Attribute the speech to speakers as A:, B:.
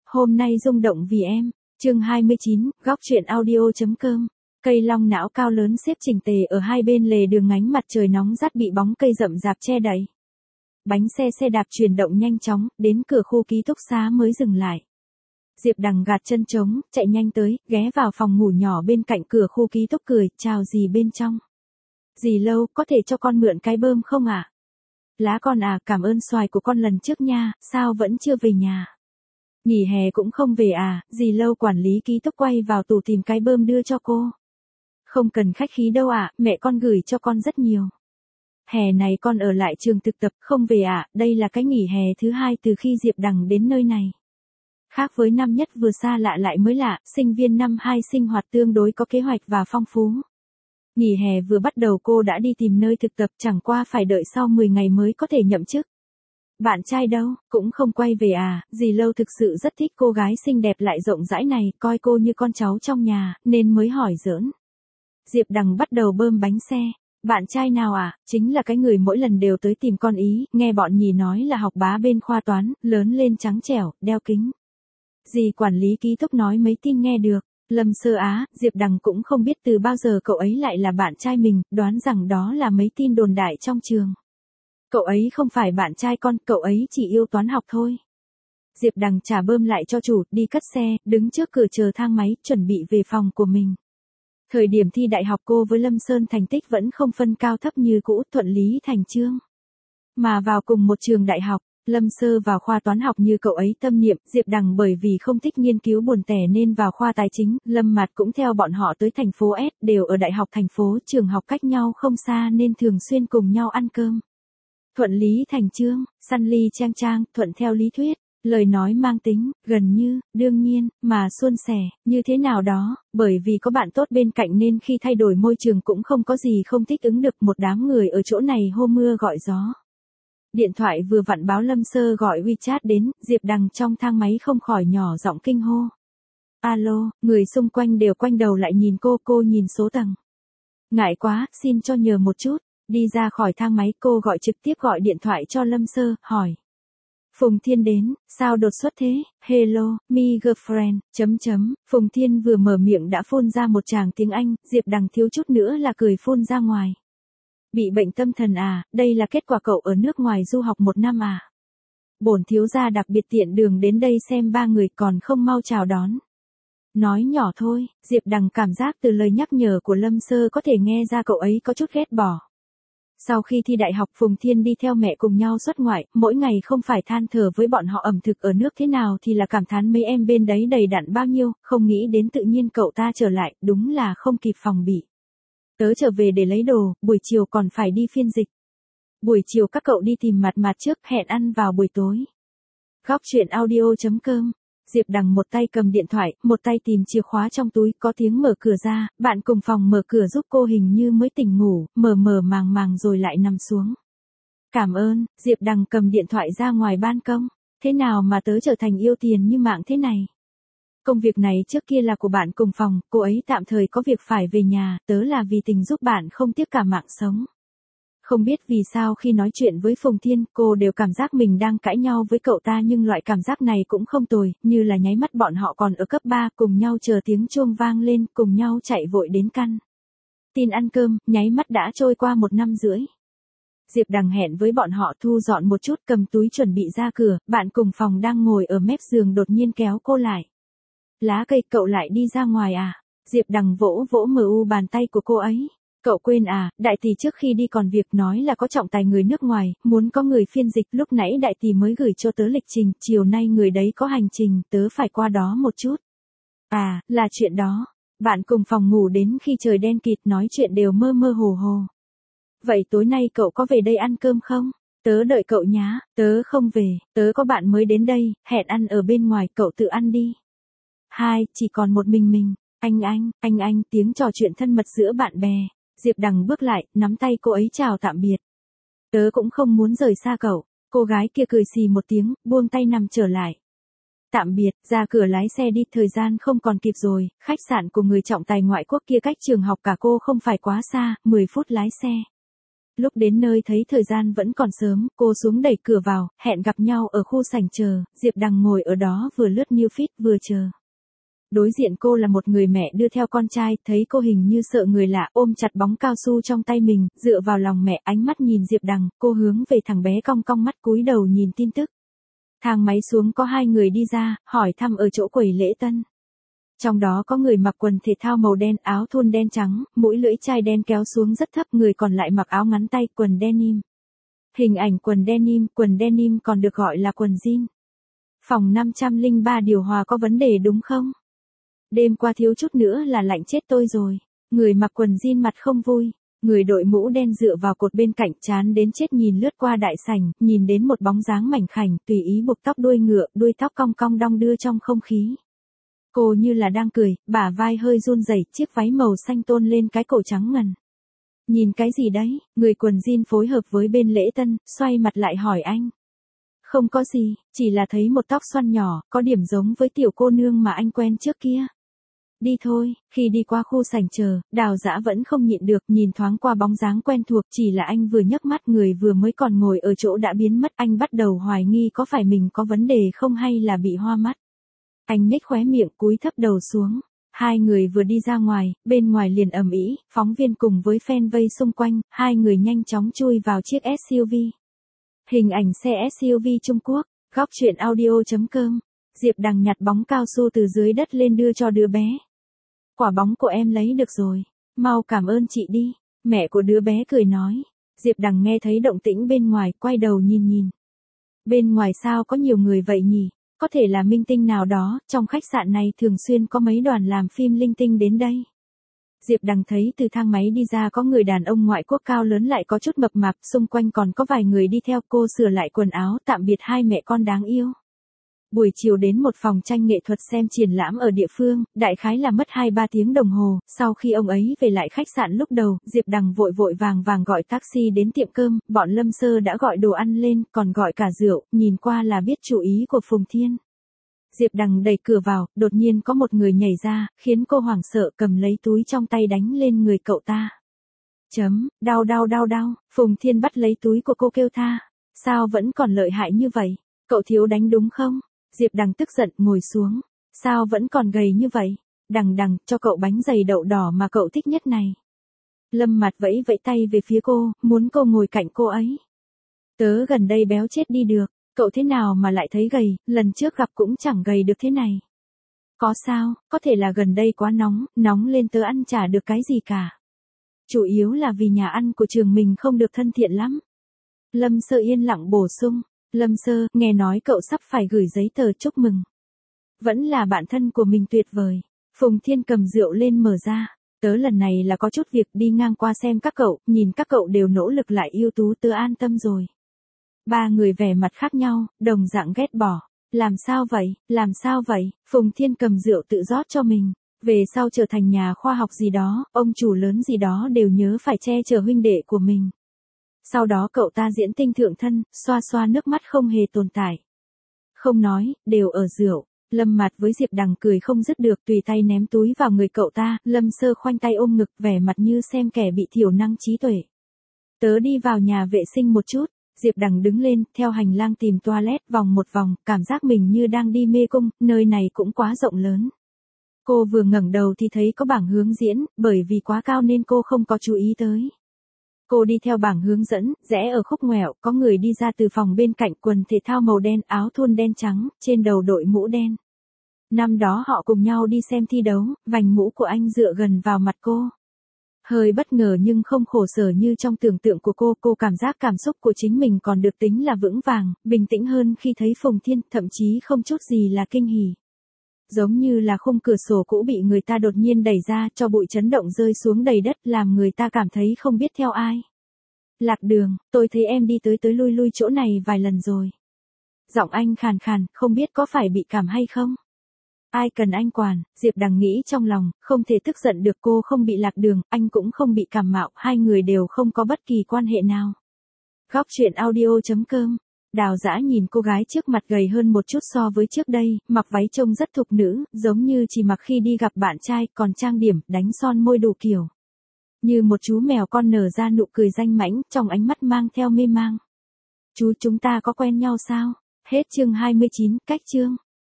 A: Hôm nay rung động vì em. Chương 29, góc truyện audio.com. Cây long não cao lớn xếp chỉnh tề ở hai bên lề đường, ngánh mặt trời nóng rát bị bóng cây rậm rạp che đậy. Bánh xe đạp chuyển động nhanh chóng, đến cửa khu ký túc xá mới dừng lại. Diệp Đằng gạt chân trống, chạy nhanh tới, ghé vào phòng ngủ nhỏ bên cạnh cửa khu ký túc cười, chào dì bên trong. Dì Lâu, có thể cho con mượn cái bơm không ạ? Lá con à, cảm ơn xoài của con lần trước nha, sao vẫn chưa về nhà? Nghỉ hè cũng không về à? Dì Lâu quản lý ký túc quay vào tủ tìm cái bơm đưa cho cô. Không cần khách khí đâu ạ, mẹ con gửi cho con rất nhiều. Hè này con ở lại trường thực tập, không về ạ, đây là cái nghỉ hè thứ hai từ khi Diệp Đằng đến nơi này. Khác với năm nhất vừa xa lạ lại mới lạ, sinh viên năm 2 sinh hoạt tương đối có kế hoạch và phong phú. Nghỉ hè vừa bắt đầu cô đã đi tìm nơi thực tập, chẳng qua phải đợi sau 10 ngày mới có thể nhậm chức. Bạn trai đâu, cũng không quay về à? Dì Lâu thực sự rất thích cô gái xinh đẹp lại rộng rãi này, coi cô như con cháu trong nhà, nên mới hỏi giỡn. Diệp Đằng bắt đầu bơm bánh xe. Bạn trai nào à? Chính là cái người mỗi lần đều tới tìm con ý, nghe bọn nhì nói là học bá bên khoa toán, lớn lên trắng trẻo, đeo kính. Dì quản lý ký túc nói mấy tin nghe được. Lâm Sơ Á, Diệp Đằng cũng không biết từ bao giờ cậu ấy lại là bạn trai mình, đoán rằng đó là mấy tin đồn đại trong trường. Cậu ấy không phải bạn trai con, cậu ấy chỉ yêu toán học thôi. Diệp Đằng trả bơm lại cho chủ, đi cất xe, đứng trước cửa chờ thang máy, chuẩn bị về phòng của mình. Thời điểm thi đại học cô với Lâm Sơn thành tích vẫn không phân cao thấp như cũ, thuận lý thành chương. Mà vào cùng một trường đại học, Lâm Sơ vào khoa toán học như cậu ấy tâm niệm, Diệp Đằng bởi vì không thích nghiên cứu buồn tẻ nên vào khoa tài chính, Lâm Mạt cũng theo bọn họ tới thành phố S, đều ở đại học thành phố, trường học cách nhau không xa nên thường xuyên cùng nhau ăn cơm. Thuận lý thành chương, săn ly trang trang, thuận theo lý thuyết, lời nói mang tính, gần như, đương nhiên, mà suôn sẻ, như thế nào đó, bởi vì có bạn tốt bên cạnh nên khi thay đổi môi trường cũng không có gì không thích ứng được, một đám người ở chỗ này hô mưa gọi gió. Điện thoại vừa vặn báo Lâm Sơ gọi WeChat đến, Diệp Đằng trong thang máy không khỏi nhỏ giọng kinh hô. Alo, người xung quanh đều quanh đầu lại nhìn cô nhìn số tầng. Ngại quá, xin cho nhờ một chút. Đi ra khỏi thang máy cô gọi trực tiếp gọi điện thoại cho Lâm Sơ, hỏi. Phùng Thiên đến, sao đột xuất thế? Hello, me girlfriend, Phùng Thiên vừa mở miệng đã phun ra một tràng tiếng Anh, Diệp Đằng thiếu chút nữa là cười phun ra ngoài. Bị bệnh tâm thần à, đây là kết quả cậu ở nước ngoài du học 1 năm à? Bổn thiếu gia đặc biệt tiện đường đến đây xem 3 người còn không mau chào đón. Nói nhỏ thôi, Diệp Đằng cảm giác từ lời nhắc nhở của Lâm Sơ có thể nghe ra cậu ấy có chút ghét bỏ. Sau khi thi đại học Phùng Thiên đi theo mẹ cùng nhau xuất ngoại, mỗi ngày không phải than thở với bọn họ ẩm thực ở nước thế nào thì là cảm thán mấy em bên đấy đầy đặn bao nhiêu, không nghĩ đến tự nhiên cậu ta trở lại, đúng là không kịp phòng bị. Tớ trở về để lấy đồ, buổi chiều còn phải đi phiên dịch. Buổi chiều các cậu đi tìm mặt trước, hẹn ăn vào buổi tối. Góc truyện audio.com. Diệp Đằng một tay cầm điện thoại, một tay tìm chìa khóa trong túi, có tiếng mở cửa ra, bạn cùng phòng mở cửa giúp cô hình như mới tỉnh ngủ, mờ màng rồi lại nằm xuống. Cảm ơn, Diệp Đằng cầm điện thoại ra ngoài ban công. Thế nào mà tớ trở thành yêu tiền như mạng thế này? Công việc này trước kia là của bạn cùng phòng, cô ấy tạm thời có việc phải về nhà, tớ là vì tình giúp bạn không tiếc cả mạng sống. Không biết vì sao khi nói chuyện với Phùng Thiên, cô đều cảm giác mình đang cãi nhau với cậu ta nhưng loại cảm giác này cũng không tồi, như là nháy mắt bọn họ còn ở cấp 3, cùng nhau chờ tiếng chuông vang lên, cùng nhau chạy vội đến căn tin ăn cơm, nháy mắt đã trôi qua 1 năm rưỡi. Diệp Đằng hẹn với bọn họ thu dọn một chút, cầm túi chuẩn bị ra cửa, bạn cùng phòng đang ngồi ở mép giường đột nhiên kéo cô lại. Lá cây, cậu lại đi ra ngoài à? Diệp Đằng vỗ bàn tay của cô ấy. Cậu quên à, đại tỷ trước khi đi còn việc nói là có trọng tài người nước ngoài, muốn có người phiên dịch, lúc nãy đại tỷ mới gửi cho tớ lịch trình, chiều nay người đấy có hành trình, tớ phải qua đó một chút. À, là chuyện đó. Bạn cùng phòng ngủ đến khi trời đen kịt nói chuyện đều mơ hồ. Vậy tối nay cậu có về đây ăn cơm không? Tớ đợi cậu nhá, tớ không về, tớ có bạn mới đến đây, hẹn ăn ở bên ngoài, cậu tự ăn đi. Hai, chỉ còn một mình. Anh, tiếng trò chuyện thân mật giữa bạn bè. Diệp Đằng bước lại, nắm tay cô ấy chào tạm biệt. Tớ cũng không muốn rời xa cậu. Cô gái kia cười xì một tiếng, buông tay nằm trở lại. Tạm biệt, ra cửa lái xe đi, thời gian không còn kịp rồi, khách sạn của người trọng tài ngoại quốc kia cách trường học cả cô không phải quá xa, 10 phút lái xe. Lúc đến nơi thấy thời gian vẫn còn sớm, cô xuống đẩy cửa vào, hẹn gặp nhau ở khu sảnh chờ, Diệp Đằng ngồi ở đó vừa lướt New Feed vừa chờ. Đối diện cô là một người mẹ đưa theo con trai, thấy cô hình như sợ người lạ, ôm chặt bóng cao su trong tay mình, dựa vào lòng mẹ, ánh mắt nhìn Diệp Đằng, cô hướng về thằng bé cong cong mắt cúi đầu nhìn tin tức. Thang máy xuống có 2 người đi ra, hỏi thăm ở chỗ quầy lễ tân. Trong đó có người mặc quần thể thao màu đen, áo thun đen trắng, mũi lưỡi chai đen kéo xuống rất thấp, người còn lại mặc áo ngắn tay, quần denim. Hình ảnh quần denim còn được gọi là quần jean. Phòng 503 điều hòa có vấn đề đúng không? Đêm qua thiếu chút nữa là lạnh chết tôi rồi. Người mặc quần jean mặt không vui. Người đội mũ đen dựa vào cột bên cạnh, chán đến chết nhìn lướt qua đại sảnh, nhìn đến một bóng dáng mảnh khảnh, tùy ý buộc tóc đuôi ngựa, đuôi tóc cong cong đong đưa trong không khí. Cô như là đang cười, bả vai hơi run rẩy, chiếc váy màu xanh tôn lên cái cổ trắng ngần. Nhìn cái gì đấy? Người quần jean phối hợp với bên lễ tân, xoay mặt lại hỏi anh. Không có gì, chỉ là thấy một tóc xoăn nhỏ, có điểm giống với tiểu cô nương mà anh quen trước kia. Đi thôi, khi đi qua khu sảnh chờ, Đào Dã vẫn không nhịn được, nhìn thoáng qua bóng dáng quen thuộc, chỉ là anh vừa nhấc mắt người vừa mới còn ngồi ở chỗ đã biến mất, anh bắt đầu hoài nghi có phải mình có vấn đề không hay là bị hoa mắt. Anh nhếch khóe miệng cúi thấp đầu xuống. 2 người vừa đi ra ngoài, bên ngoài liền ầm ĩ, phóng viên cùng với fan vây xung quanh, 2 người nhanh chóng chui vào chiếc SUV. Hình ảnh xe SUV Trung Quốc, góc truyện audio.com. Diệp Đằng nhặt bóng cao su từ dưới đất lên đưa cho đứa bé. Quả bóng của em lấy được rồi, mau cảm ơn chị đi, mẹ của đứa bé cười nói. Diệp Đằng nghe thấy động tĩnh bên ngoài, quay đầu nhìn. Bên ngoài sao có nhiều người vậy nhỉ? Có thể là minh tinh nào đó, trong khách sạn này thường xuyên có mấy đoàn làm phim linh tinh đến đây. Diệp Đằng thấy từ thang máy đi ra có người đàn ông ngoại quốc cao lớn lại có chút mập mạp, xung quanh còn có vài người đi theo, cô sửa lại quần áo tạm biệt 2 mẹ con đáng yêu. Buổi chiều đến một phòng tranh nghệ thuật xem triển lãm ở địa phương, đại khái là mất 2-3 tiếng đồng hồ, sau khi ông ấy về lại khách sạn lúc đầu, Diệp Đằng vội vàng gọi taxi đến tiệm cơm, bọn Lâm Sơ đã gọi đồ ăn lên, còn gọi cả rượu, nhìn qua là biết chủ ý của Phùng Thiên. Diệp Đằng đẩy cửa vào, đột nhiên có một người nhảy ra, khiến cô hoảng sợ, cầm lấy túi trong tay đánh lên người cậu ta. Đau, Phùng Thiên bắt lấy túi của cô kêu tha. Sao vẫn còn lợi hại như vậy? Cậu thiếu đánh đúng không? Diệp Đằng tức giận ngồi xuống. Sao vẫn còn gầy như vậy? Đằng, cho cậu bánh dày đậu đỏ mà cậu thích nhất này. Lâm Mặt vẫy tay về phía cô, muốn cô ngồi cạnh cô ấy. Tớ gần đây béo chết đi được, cậu thế nào mà lại thấy gầy, lần trước gặp cũng chẳng gầy được thế này. Có sao, có thể là gần đây quá nóng lên tớ ăn chả được cái gì cả. Chủ yếu là vì nhà ăn của trường mình không được thân thiện lắm. Lâm Sơ yên lặng bổ sung. Lâm Sơ, nghe nói cậu sắp phải gửi giấy tờ chúc mừng. Vẫn là bạn thân của mình tuyệt vời. Phùng Thiên cầm rượu lên mở ra. Tớ lần này là có chút việc đi ngang qua xem các cậu, nhìn các cậu đều nỗ lực lại ưu tú, tớ an tâm rồi. 3 người vẻ mặt khác nhau, đồng dạng ghét bỏ. Làm sao vậy? Phùng Thiên cầm rượu tự rót cho mình. Về sau trở thành nhà khoa học gì đó, ông chủ lớn gì đó đều nhớ phải che chở huynh đệ của mình. Sau đó cậu ta diễn tinh thượng thân, xoa nước mắt không hề tồn tại. Không nói, đều ở rượu. Lâm Mặt với Diệp Đằng cười không dứt được, tùy tay ném túi vào người cậu ta, Lâm Sơ khoanh tay ôm ngực, vẻ mặt như xem kẻ bị thiểu năng trí tuệ. Tớ đi vào nhà vệ sinh một chút. Diệp Đằng đứng lên, theo hành lang tìm toilet vòng một vòng, cảm giác mình như đang đi mê cung, nơi này cũng quá rộng lớn. Cô vừa ngẩng đầu thì thấy có bảng hướng diễn, bởi vì quá cao nên cô không có chú ý tới. Cô đi theo bảng hướng dẫn, rẽ ở khúc ngoẹo, có người đi ra từ phòng bên cạnh, quần thể thao màu đen, áo thun đen trắng, trên đầu đội mũ đen. Năm đó họ cùng nhau đi xem thi đấu, vành mũ của anh dựa gần vào mặt cô. Hơi bất ngờ nhưng không khổ sở như trong tưởng tượng của cô cảm giác cảm xúc của chính mình còn được tính là vững vàng, bình tĩnh hơn khi thấy Phùng Thiên, thậm chí không chút gì là kinh hỉ. Giống như là khung cửa sổ cũ bị người ta đột nhiên đẩy ra, cho bụi chấn động rơi xuống đầy đất, làm người ta cảm thấy không biết theo ai. Lạc Đường, tôi thấy em đi tới lui chỗ này vài lần rồi. Giọng anh khàn khàn, không biết có phải bị cảm hay không? Ai cần anh quản, Diệp Đằng nghĩ trong lòng, không thể tức giận được, cô không bị lạc đường, anh cũng không bị cảm mạo, 2 người đều không có bất kỳ quan hệ nào. Góc truyện audio.com. Đào Dã nhìn cô gái trước mặt gầy hơn một chút so với trước đây, mặc váy trông rất thục nữ, giống như chỉ mặc khi đi gặp bạn trai, còn trang điểm, đánh son môi đủ kiểu. Như một chú mèo con nở ra nụ cười danh mãnh, trong ánh mắt mang theo mê mang. Chú chúng ta có quen nhau sao? Hết chương 29, cách chương.